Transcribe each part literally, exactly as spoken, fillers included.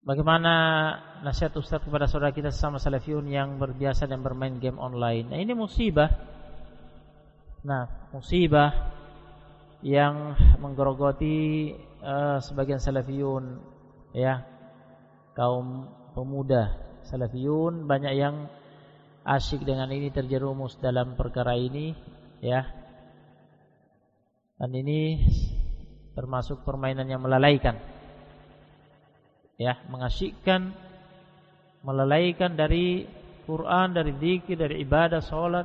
Bagaimana nasihat Ustaz kepada saudara kita sesama salafiyun yang berbiasa dan bermain game online? Nah, ini musibah. Nah, musibah yang menggerogoti uh, sebagian salafiyun, ya, kaum pemuda salafiyun banyak yang asyik dengan ini, terjerumus dalam perkara ini, ya. Dan ini termasuk permainan yang melalaikan. Ya, mengasyikkan, melalaikan dari Quran, dari zikir, dari ibadah, salat.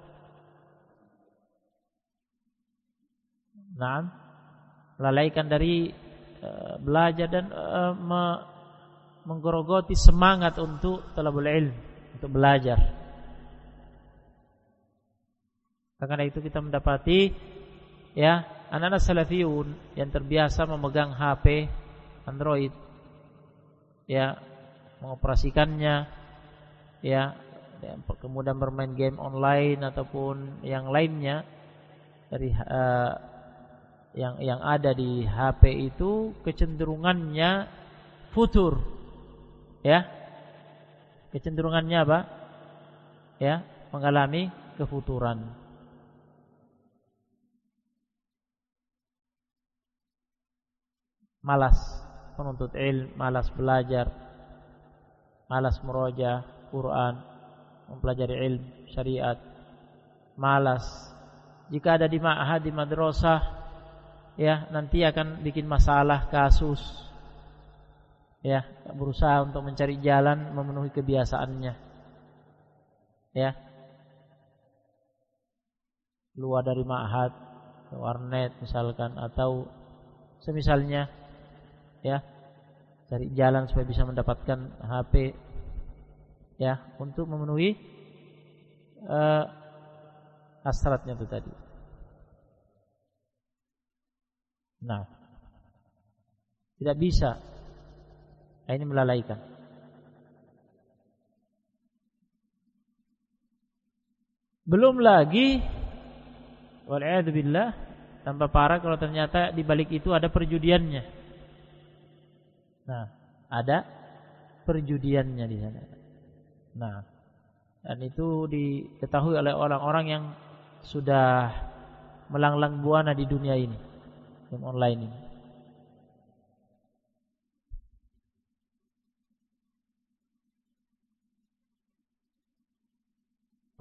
Nah, melalaikan dari uh, belajar dan uh, me, menggerogoti semangat untuk talabul ilm, untuk belajar. Karena itu kita mendapati, ya, anak-anak salafiyun yang terbiasa memegang H P Android, ya, mengoperasikannya, ya, kemudian bermain game online ataupun yang lainnya dari uh, yang yang ada di H P itu, kecenderungannya futur, ya, kecenderungannya apa? Ya, mengalami kefuturan. Malas menuntut ilmu, malas belajar, malas murojaah Quran, mempelajari ilmu syariat, malas. Jika ada di ma'had, di madrasah, ya, nanti akan bikin masalah, kasus, ya, berusaha untuk mencari jalan memenuhi kebiasaannya, ya, keluar dari ma'had ke warnet misalkan, atau semisalnya, ya, cari jalan supaya bisa mendapatkan H P, ya, untuk memenuhi uh, hasratnya itu tadi. Nah, tidak bisa. Nah, ini melalaikan. Belum lagi, wal'iyadzubillah, tambah parah kalau ternyata di balik itu ada perjudiannya. Nah, ada perjudiannya di sana. Nah, dan itu diketahui oleh orang-orang yang sudah melanglang buana di dunia ini, game online ini.